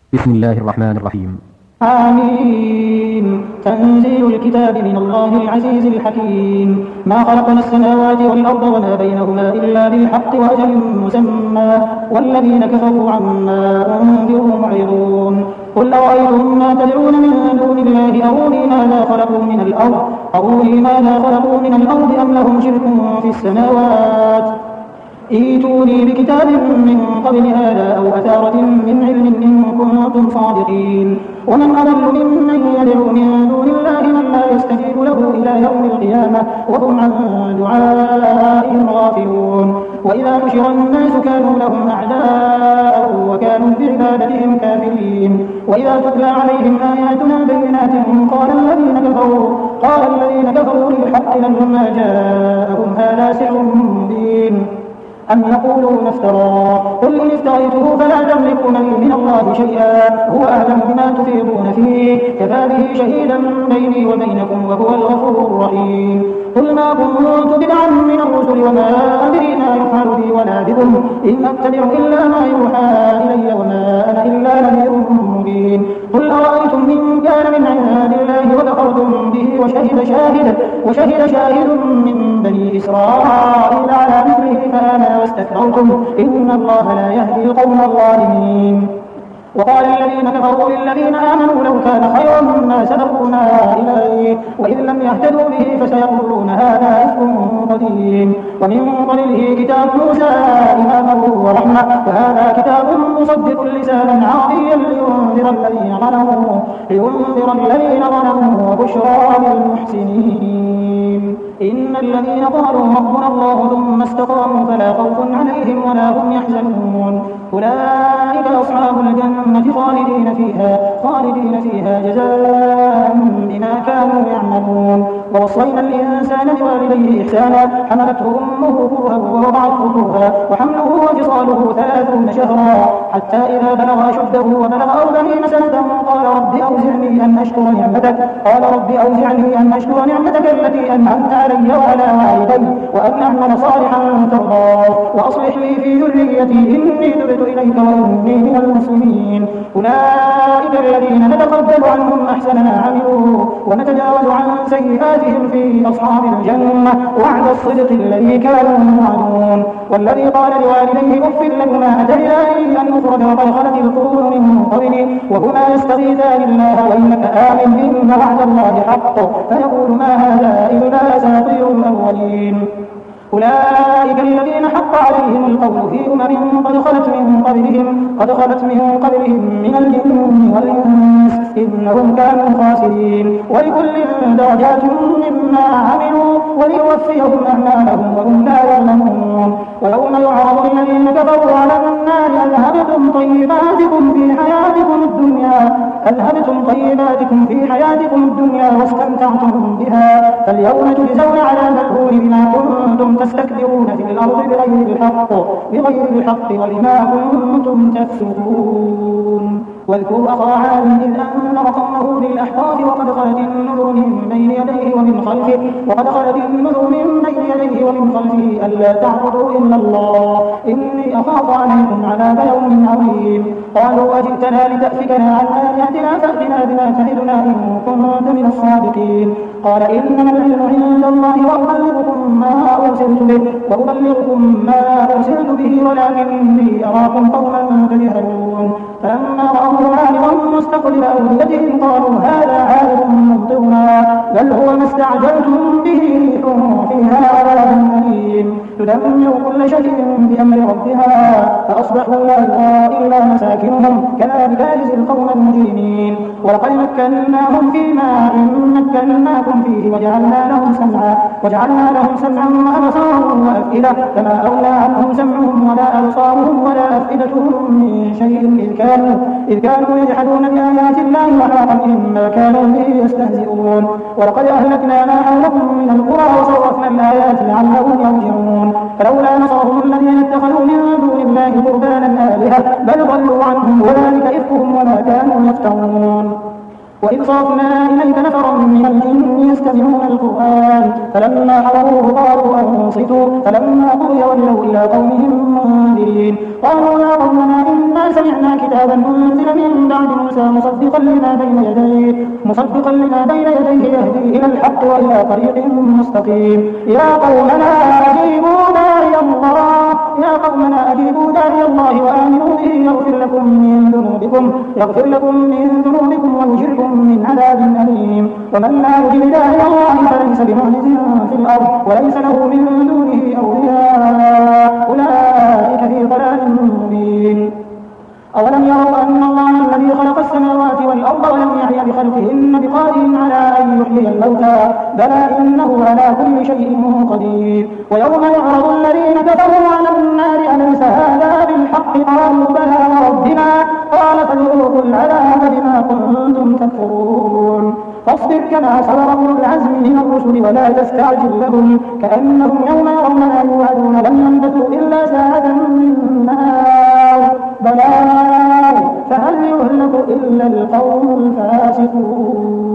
بسم الله الرحمن الرحيم. آمين. تنزيل الكتاب من الله العزيز الحكيم. ما خلقنا السماوات والأرض وما بينهما إلا بالحق وأجل مسمى والذين كفروا عما أنذروا معرضون. قل أرأيتم ما تدعون من دون الله أروني ماذا خلقوا من الأرض أم لهم شرك في السماوات ائتوني بكتاب من قبل هذا أو أثارة من علم إن كنتم صادقين. ومن أضل ممن يدعو من دون الله من لا يستجيب له إلى يوم القيامة وهم عن دعائهم غافلون. وإذا نشر الناس كانوا لهم أعداء وكانوا بعبادتهم كافرين. وإذا تتلى عليهم آياتنا بينات قال الذين كفروا للحق لما جاءهم هذا سحر مبين أم يقولون افتراه قل إن افتريته فلا تملكون لي من الله شيئا هو أعلم بما تفيضون فيه كفى به شهيدا بيني وبينكم وهو الغفور الرحيم. قل ما كنت بدعا من الرسل وما أدري ما يفعل بي ولا بكم إن أتبع إلا ما يوحى إلي وما أنا إلا نذير مبين. قل أرأيتم إن كان من عند الله وكفرتم به وشهد شاهد من بني إسرائيل على مثله فآمن واستكبرتم إن الله لا يهدي القوم الظالمين. وقال الذين كفروا للذين آمنوا لو كان خيرا ما سبقونا إليه وإذ لم يهتدوا به فسيقولون هذا إفك قديم. ومن قبله كتاب موسى إماما ورحمة وهذا كتاب مصدق لسانا عربيا لينذر الذين ظلموا وبشرى للمحسنين. إن الذين قالوا ربنا الله ثم استقاموا فلا خوف عليهم ولا هم يحزنون أولئك أصحاب الجنة خالدين فيها جزاء بما كانوا يعملون. ووصينا الإنسان بوالديه إحسانا حملته أمه كرها ووضعته كرها وحمله وفصاله 30 شهرا حتى إذا بلغ أشده وبلغ 40 سنة قال رب أوزعني أن أشكر نعمتك التي أنعمت علي وعلى والدي وأن أعمل صالحا ترضاه وأصلح لي في ذريتي إني تبت إليك وإني من المسلمين. أولئك الذين نتقبل عنهم أحسن ما عملوا ونتجاوز عن سيئاتهم في أصحاب الجنة وعد الصدق الذي كانوا يوعدون. والذي قال لوالديه أف لكما أتياني أن أخرج وقد خلت القرون من قبلي وهما يستغيثان الله وإنك آمن إن وعد الله حق فيقول ما هذا إلا أساطير الأولين. أولئك الذين حق عليهم القول في أمم قد خلت من قبلهم من الجن والإنس إنهم كانوا خاسرين. ولكل درجات مما عملوا وليوفيهم أعمالهم وهم لا يظلمون. ويوم يعرض الذين كفروا على النار أذهبتم طيباتكم في حياتكم الدنيا واستمتعتم بها فاليوم تجزون عذاب الهون بما كنتم تستكبرون في الأرض بغير الحق وبما كنتم تفسقون. واذكر أخا عاد إذ أنذر قومه بالأحقاف وقد خلت النذر من بين يديه ومن خلفه ألا تعبدوا إلا الله إني أخاف عليكم عذاب يوم عظيم. قالوا أجئتنا لتأفكنا عن آلهتنا فأتنا بما تعدنا إن كنت من الصادقين. قال إنما العلم عند الله وأبلغكم ما أرسلت به ولكني أراكم قوما تجهلون. فلما رأوه عارضا مستقبل أوديتهم قالوا هذا عارض ممطرنا بل هو ما استعجلتم به ريح فيها عذاب أليم تدمر كل شيء بأمر ربها فأصبحوا لا يرى إلا مساكنهم كذلك نجزي القوم المجرمين. ولقد مكناهم فيما إن مكناكم فيه وجعلنا لهم سمعا وأبصارا وأفئدة فما أغنى عنهم سمعهم ولا أبصارهم ولا أفئدتهم من شيء إذ كانوا يجحدون بآيات الله وحاق بهم ما كانوا به يستهزئون. ولقد أهلكنا ما حولكم من القرى وصرفنا الآيات لعلهم يرجعون. فلولا نصرهم الذين اتخذوا من دون الله قربانا آلهة بل ضلوا عنهم وذلك إفكهم وما كانوا يفترون. وإذ صرفنا إليك نفرا من الجن يستمعون القرآن فلما حضروه قالوا أنصتوا فلما قضي ولوا إلى قومهم منذرين قالوا يا قومنا إنا سمعنا كتابا أنزل من بعد موسى مصدقا لما بين يديه يهدي إلى الحق وإلى طريق مستقيم يا قومنا أجيبوا داعي الله وآمنوا به يغفر لكم من ذنوبكم ويجركم من عذاب أليم ومن لا يجب داعي الله فليس بمعجز في الأرض وليس له من دونه أولياء أولئك في ضلال مبين أولم يروا أن الله الذي خلق السماوات والأرض ولم يحي بخلقهن بقادر على أن يحيي الموتى بلى إنه على كل شيء قدير ويوم يعرض الذين كفروا على النار أليس هذا بالحق قالوا بلى وربنا قال فذوقوا العذاب بما كنتم تكفرون فاصبر كما صبر أولو العزم من الرسل ولا تستعجل لهم كأنهم يوم يرون ما يوعدون لم يلبثوا إلا ساعة من نهار بلاغ فهل يهلك إلا القوم الفاسقون.